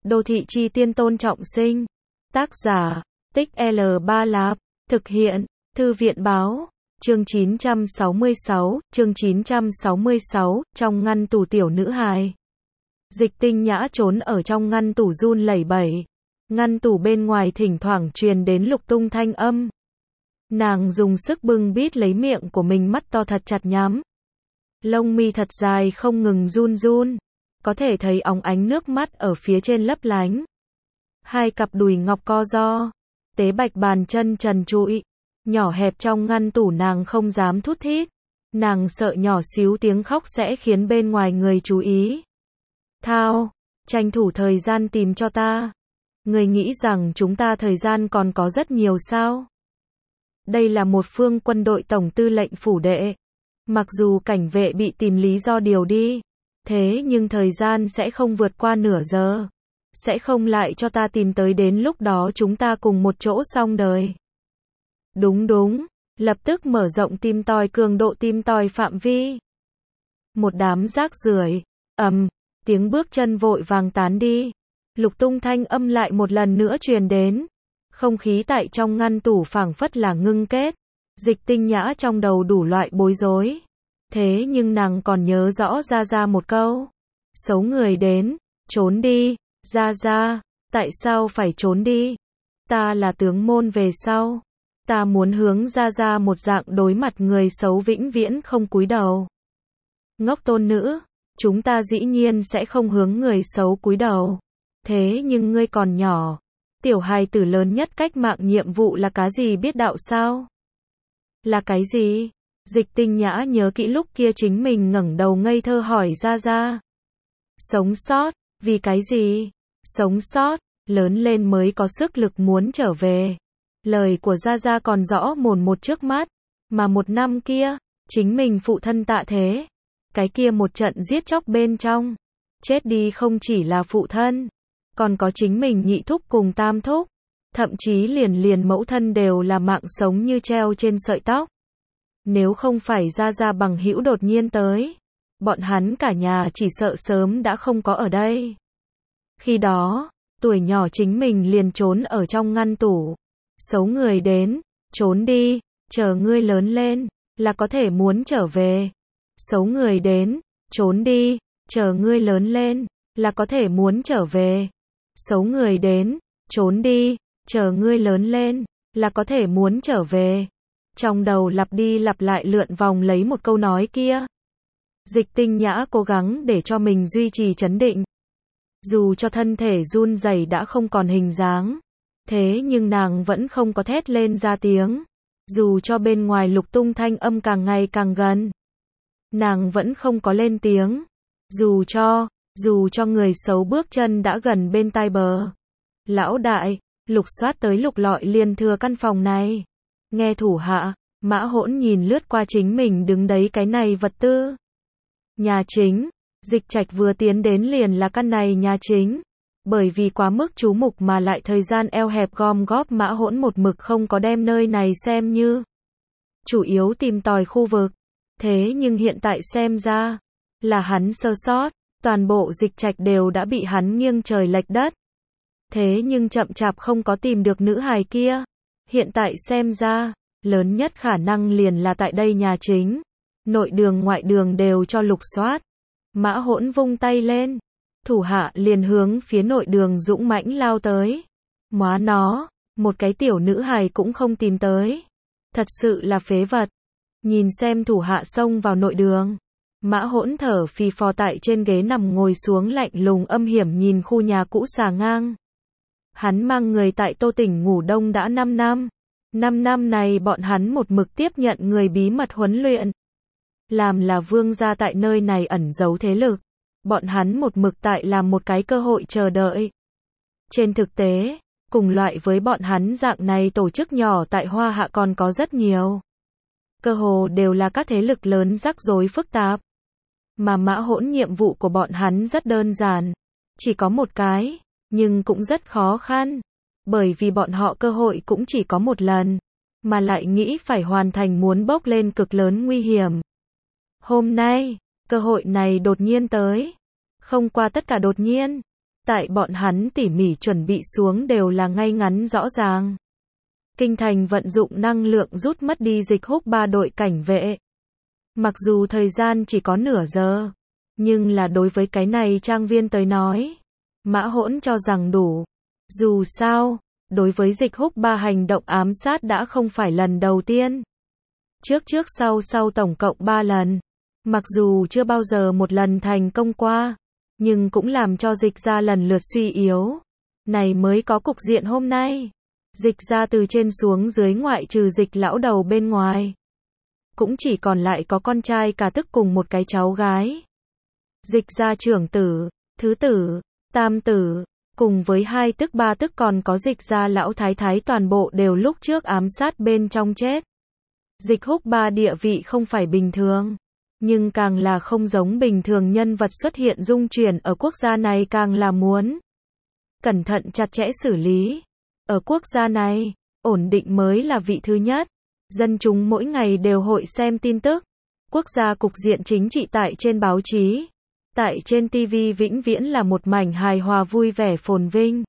Đô thị chi tiên Tôn Trọng Sinh. Tác giả, Tích L3 Lạp. Thực hiện, Thư viện báo. Chương 966, chương 966, trong ngăn tủ tiểu nữ hài. Dịch Tinh Nhã trốn ở trong ngăn tủ run lẩy bẩy. Ngăn tủ bên ngoài thỉnh thoảng truyền đến lục tung thanh âm. Nàng dùng sức bưng bít lấy miệng của mình, mắt to thật chặt nhắm. Lông mi thật dài không ngừng run run. Có thể thấy óng ánh nước mắt ở phía trên lấp lánh. Hai cặp đùi ngọc co ro. Tế bạch bàn chân trần trụi. Nhỏ hẹp trong ngăn tủ nàng không dám thút thít. Nàng sợ nhỏ xíu tiếng khóc sẽ khiến bên ngoài người chú ý. Thao, tranh thủ thời gian tìm cho ta. Người nghĩ rằng chúng ta thời gian còn có rất nhiều sao? Đây là một phương quân đội tổng tư lệnh phủ đệ. Mặc dù cảnh vệ bị tìm lý do điều đi, thế nhưng thời gian sẽ không vượt qua nửa giờ. Sẽ không lại cho ta tìm tới, đến lúc đó chúng ta cùng một chỗ xong đời. Đúng, lập tức mở rộng tìm tòi cường độ tìm tòi phạm vi. Một đám rác rưởi, tiếng bước chân vội vàng tán đi. Lục tung thanh âm lại một lần nữa truyền đến. Không khí tại trong ngăn tủ phảng phất là ngưng kết. Dịch Tinh Nhã trong đầu đủ loại bối rối. Thế nhưng nàng còn nhớ rõ ra một câu. Xấu người đến, trốn đi, ra, tại sao phải trốn đi? Ta là tướng môn về sau. Ta muốn hướng ra một dạng đối mặt người xấu vĩnh viễn không cúi đầu. Ngốc tôn nữ, chúng ta dĩ nhiên sẽ không hướng người xấu cúi đầu. Thế nhưng ngươi còn nhỏ. Tiểu hài tử lớn nhất cách mạng nhiệm vụ là cái gì biết đạo sao? Là cái gì? Dịch Tinh Nhã nhớ kỹ lúc kia chính mình ngẩng đầu ngây thơ hỏi ra. Sống sót, vì cái gì? Sống sót, lớn lên mới có sức lực muốn trở về. Lời của Gia còn rõ mồn một trước mắt. Mà một năm kia, chính mình phụ thân tạ thế. Cái kia một trận giết chóc bên trong. Chết đi không chỉ là phụ thân, còn có chính mình nhị thúc cùng tam thúc. Thậm chí liền mẫu thân đều là mạng sống như treo trên sợi tóc. Nếu không phải Gia bằng hữu đột nhiên tới, bọn hắn cả nhà chỉ sợ sớm đã không có ở đây. Khi đó, tuổi nhỏ chính mình liền trốn ở trong ngăn tủ. Xấu người đến, trốn đi, chờ ngươi lớn lên, là có thể muốn trở về. Xấu người đến, trốn đi, chờ ngươi lớn lên, là có thể muốn trở về. Xấu người đến, trốn đi, chờ ngươi lớn lên, là có thể muốn trở về. Trong đầu lặp đi lặp lại lượn vòng lấy một câu nói kia. Dịch Tinh Nhã cố gắng để cho mình duy trì trấn định. Dù cho thân thể run rẩy đã không còn hình dáng, thế nhưng nàng vẫn không có thét lên ra tiếng. Dù cho bên ngoài lục tung thanh âm càng ngày càng gần, nàng vẫn không có lên tiếng. Dù cho người xấu bước chân đã gần bên tai bờ. Lão đại, lục soát tới lục lọi liền thừa căn phòng này. Nghe thủ hạ, Mã Hỗn nhìn lướt qua chính mình đứng đấy cái này vật tư. Nhà chính, Dịch Trạch vừa tiến đến liền là căn này nhà chính. Bởi vì quá mức chú mục mà lại thời gian eo hẹp gom góp, Mã Hỗn một mực không có đem nơi này xem như chủ yếu tìm tòi khu vực. Thế nhưng hiện tại xem ra là hắn sơ sót, toàn bộ Dịch Trạch đều đã bị hắn nghiêng trời lệch đất. Thế nhưng chậm chạp không có tìm được nữ hài kia. Hiện tại xem ra, lớn nhất khả năng liền là tại đây nhà chính. Nội đường ngoại đường đều cho lục soát. Mã Hỗn vung tay lên, thủ hạ liền hướng phía nội đường dũng mãnh lao tới. Móa nó, một cái tiểu nữ hài cũng không tìm tới. Thật sự là phế vật. Nhìn xem thủ hạ xông vào nội đường. Mã Hỗn thở phì phò tại trên ghế nằm ngồi xuống, lạnh lùng âm hiểm nhìn khu nhà cũ xà ngang. Hắn mang người tại Tô Tỉnh ngủ đông đã 5 năm. 5 năm này bọn hắn một mực tiếp nhận người bí mật huấn luyện. Làm là vương gia tại nơi này ẩn giấu thế lực. Bọn hắn một mực tại làm một cái cơ hội chờ đợi. Trên thực tế, cùng loại với bọn hắn dạng này tổ chức nhỏ tại Hoa Hạ còn có rất nhiều. Cơ hồ đều là các thế lực lớn rắc rối phức tạp. Mà Mã Hỗn nhiệm vụ của bọn hắn rất đơn giản. Chỉ có một cái, nhưng cũng rất khó khăn. Bởi vì bọn họ cơ hội cũng chỉ có một lần. Mà lại nghĩ phải hoàn thành muốn bốc lên cực lớn nguy hiểm. Hôm nay, cơ hội này đột nhiên tới. Không qua tất cả đột nhiên. Tại bọn hắn tỉ mỉ chuẩn bị xuống đều là ngay ngắn rõ ràng. Kinh thành vận dụng năng lượng rút mất đi Dịch Húc Ba đội cảnh vệ. Mặc dù thời gian chỉ có nửa giờ, nhưng là đối với cái này trang viên tới nói, Mã Hỗn cho rằng đủ. Dù sao, đối với Dịch Húc Ba hành động ám sát đã không phải lần đầu tiên. Trước sau tổng cộng 3 lần. Mặc dù chưa bao giờ một lần thành công qua, nhưng cũng làm cho Dịch gia lần lượt suy yếu. Này mới có cục diện hôm nay. Dịch gia từ trên xuống dưới ngoại trừ Dịch lão đầu bên ngoài, cũng chỉ còn lại có con trai cả tức cùng một cái cháu gái. Dịch gia trưởng tử, thứ tử, tam tử, cùng với 2 tức 3 tức còn có Dịch gia lão thái thái toàn bộ đều lúc trước ám sát bên trong chết. Dịch Húc Ba địa vị không phải bình thường, nhưng càng là không giống bình thường nhân vật xuất hiện dung chuyển ở quốc gia này càng là muốn cẩn thận chặt chẽ xử lý. Ở quốc gia này, ổn định mới là vị thứ nhất. Dân chúng mỗi ngày đều hội xem tin tức. Quốc gia cục diện chính trị tại trên báo chí, tại trên TV vĩnh viễn là một mảnh hài hòa vui vẻ phồn vinh.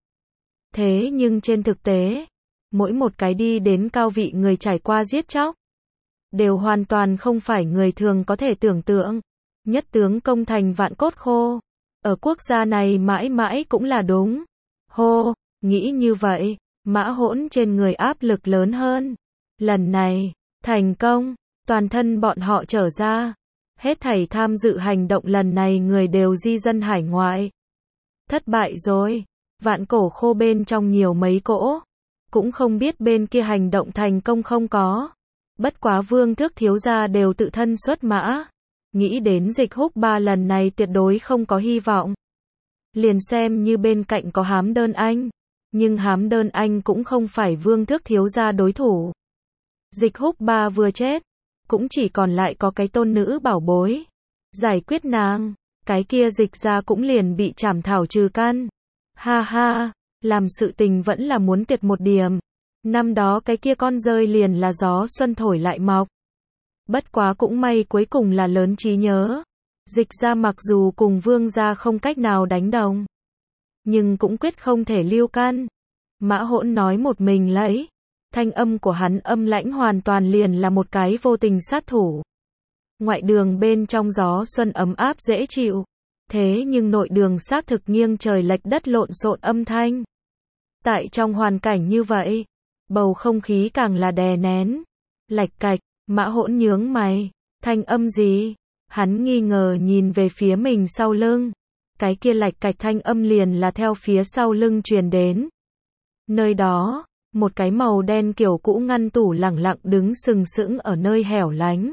Thế nhưng trên thực tế, mỗi một cái đi đến cao vị người trải qua giết chóc, đều hoàn toàn không phải người thường có thể tưởng tượng. Nhất tướng công thành vạn cốt khô. Ở quốc gia này mãi mãi cũng là đúng. Hô, nghĩ như vậy, Mã Hỗn trên người áp lực lớn hơn. Lần này, thành công, toàn thân bọn họ trở ra. Hết thảy tham dự hành động lần này người đều di dân hải ngoại. Thất bại rồi, vạn cổ khô bên trong nhiều mấy cỗ. Cũng không biết bên kia hành động thành công không có. Bất quá Vương Thước thiếu gia đều tự thân xuất mã. Nghĩ đến Dịch Húc Ba lần này tuyệt đối không có hy vọng. Liền xem như bên cạnh có Hám Đơn Anh. Nhưng Hám Đơn Anh cũng không phải Vương Thước thiếu gia đối thủ. Dịch Húc Ba vừa chết, cũng chỉ còn lại có cái tôn nữ bảo bối. Giải quyết nàng, cái kia Dịch gia cũng liền bị trảm thảo trừ căn. Ha ha, làm sự tình vẫn là muốn tuyệt một điểm. Năm đó cái kia con rơi liền là gió xuân thổi lại mọc. Bất quá cũng may cuối cùng là lớn trí nhớ. Dịch gia mặc dù cùng Vương gia không cách nào đánh đồng, nhưng cũng quyết không thể lưu căn. Mã Hỗn nói một mình lấy. Thanh âm của hắn âm lãnh hoàn toàn liền là một cái vô tình sát thủ. Ngoại đường bên trong gió xuân ấm áp dễ chịu. Thế nhưng nội đường xác thực nghiêng trời lệch đất lộn xộn âm thanh. Tại trong hoàn cảnh như vậy, bầu không khí càng là đè nén. Lạch cạch, Mã Hỗn nhướng mày. Thanh âm gì? Hắn nghi ngờ nhìn về phía mình sau lưng. Cái kia lạch cạch thanh âm liền là theo phía sau lưng truyền đến. Nơi đó, một cái màu đen kiểu cũ ngăn tủ lẳng lặng đứng sừng sững ở nơi hẻo lánh.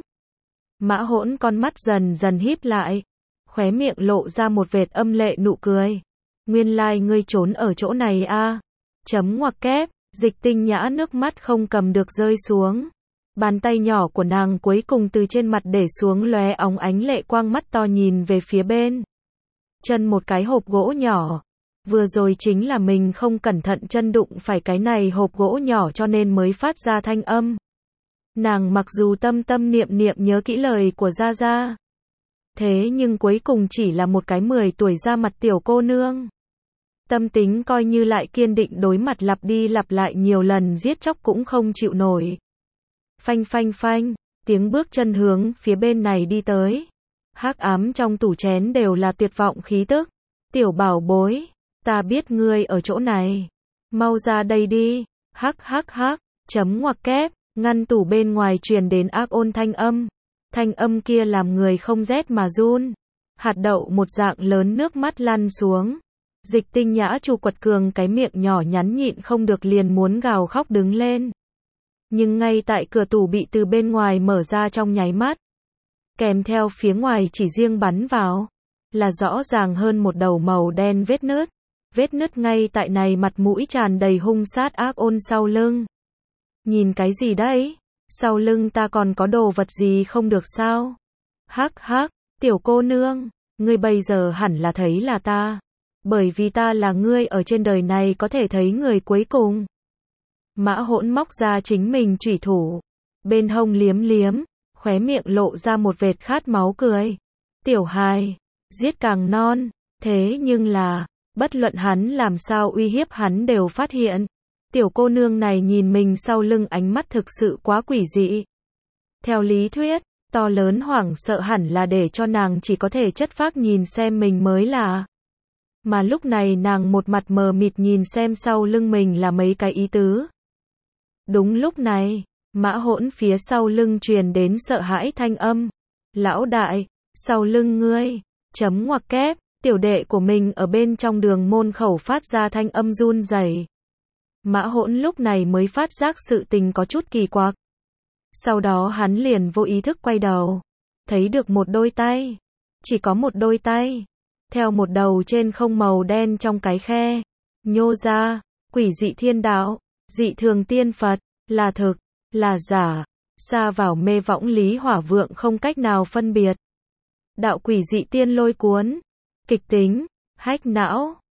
Mã Hỗn con mắt dần dần híp lại, khóe miệng lộ ra một vệt âm lệ nụ cười. Nguyên lai ngươi trốn ở chỗ này a. Chấm ngoặc kép, Dịch Tinh Nhã nước mắt không cầm được rơi xuống. Bàn tay nhỏ của nàng cuối cùng từ trên mặt để xuống lóe óng ánh lệ quang, mắt to nhìn về phía bên chân một cái hộp gỗ nhỏ. Vừa rồi chính là mình không cẩn thận chân đụng phải cái này hộp gỗ nhỏ cho nên mới phát ra thanh âm. Nàng mặc dù tâm tâm niệm niệm nhớ kỹ lời của Gia Gia, thế nhưng cuối cùng chỉ là một cái 10 tuổi ra mặt tiểu cô nương. Tâm tính coi như lại kiên định đối mặt lặp đi lặp lại nhiều lần giết chóc cũng không chịu nổi. Phanh phanh phanh, tiếng bước chân hướng phía bên này đi tới. Hắc ám trong tủ chén đều là tuyệt vọng khí tức. Tiểu bảo bối, ta biết ngươi ở chỗ này. Mau ra đây đi. Hắc hắc hắc, chấm ngoặc kép, ngăn tủ bên ngoài truyền đến ác ôn thanh âm. Thanh âm kia làm người không rét mà run. Hạt đậu một dạng lớn nước mắt lăn xuống. Dịch Tinh Nhã chu quật cường cái miệng nhỏ nhắn nhịn không được liền muốn gào khóc đứng lên. Nhưng ngay tại cửa tủ bị từ bên ngoài mở ra trong nháy mắt, kèm theo phía ngoài chỉ riêng bắn vào, là rõ ràng hơn một đầu màu đen vết nứt. Vết nứt ngay tại này mặt mũi tràn đầy hung sát ác ôn sau lưng. Nhìn cái gì đấy? Sau lưng ta còn có đồ vật gì không được sao? Hắc hắc, tiểu cô nương, ngươi bây giờ hẳn là thấy là ta. Bởi vì ta là ngươi ở trên đời này có thể thấy người cuối cùng. Mã Hỗn móc ra chính mình chủy thủ, bên hông liếm liếm, khóe miệng lộ ra một vệt khát máu cười. Tiểu hài, giết càng non, thế nhưng là, Bất luận hắn làm sao uy hiếp hắn đều phát hiện. Tiểu cô nương này nhìn mình sau lưng ánh mắt thực sự quá quỷ dị. Theo lý thuyết, to lớn hoảng sợ hẳn là để cho nàng chỉ có thể chất phác nhìn xem mình mới là. Mà lúc này nàng một mặt mờ mịt nhìn xem sau lưng mình là mấy cái ý tứ. Đúng lúc này, Mã Hỗn phía sau lưng truyền đến sợ hãi thanh âm. Lão đại, sau lưng ngươi, chấm ngoặc kép, tiểu đệ của mình ở bên trong đường môn khẩu phát ra thanh âm run rẩy. Mã Hỗn lúc này mới phát giác sự tình có chút kỳ quặc. Sau đó hắn liền vô ý thức quay đầu, thấy được một đôi tay, chỉ có một đôi tay, theo một đầu trên không màu đen trong cái khe, nhô ra, quỷ dị thiên đạo, dị thường tiên Phật, là thực, là giả, xa vào mê võng Lý Hỏa Vượng không cách nào phân biệt. Đạo quỷ dị tiên lôi cuốn, kịch tính, hách não.